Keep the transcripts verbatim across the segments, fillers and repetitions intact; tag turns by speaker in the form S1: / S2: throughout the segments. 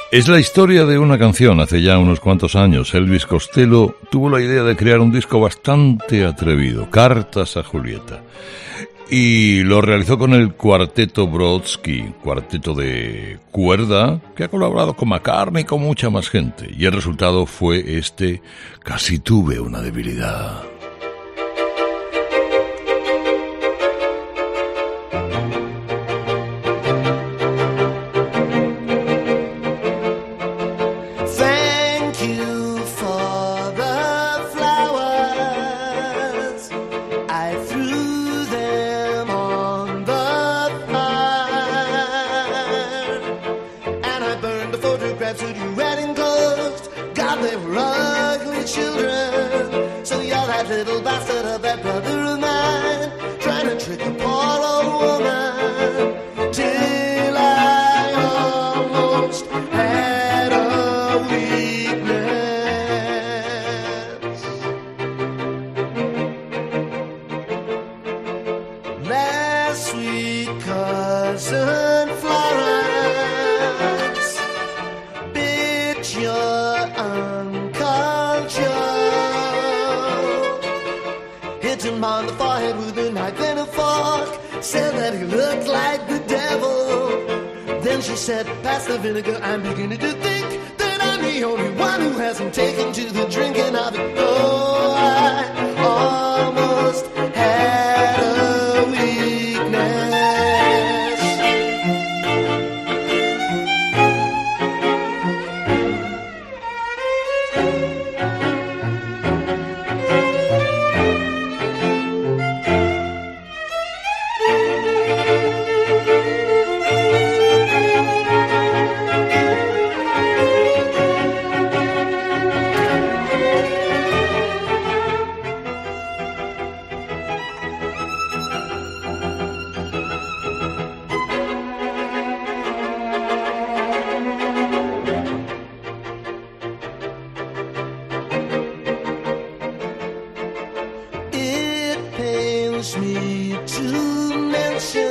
S1: Es la historia de una canción. Hace ya unos cuantos años, Elvis Costello tuvo la idea de crear un disco bastante atrevido, Cartas a Julieta, y lo realizó con el cuarteto Brodsky, cuarteto de cuerda que ha colaborado con McCartney y con mucha más gente, y el resultado fue este Casi tuve una debilidad.
S2: Little bastard of that brother of mine, trying to trick a poor old woman, till I almost had a weakness. Last week, cousin Florence bit your Uncle Joe, hit him on the forehead with a knife and a fork, said that he looked like the devil. Then she said, pass the vinegar, I'm beginning to think that I'm the only one who hasn't taken to the drinking of it. Oh, I almost had a weakness. Me to mention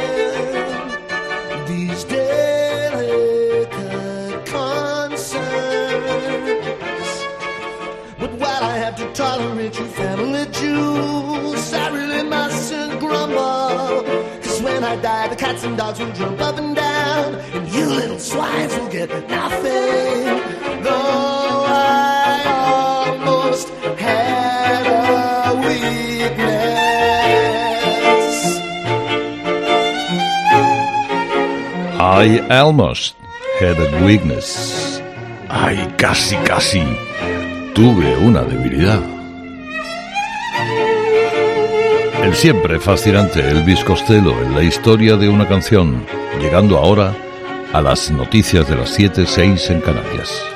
S2: these delicate concerns, but while I have to tolerate you family jewels, I really mustn't grumble, cause when I die the cats and dogs will jump up and down, and you little swines will get nothing. Though I almost had a weakness,
S1: I almost had a weakness. Ay, casi, casi tuve una debilidad. El siempre fascinante Elvis Costello en la historia de una canción, llegando ahora a las noticias de las siete seis en Canarias.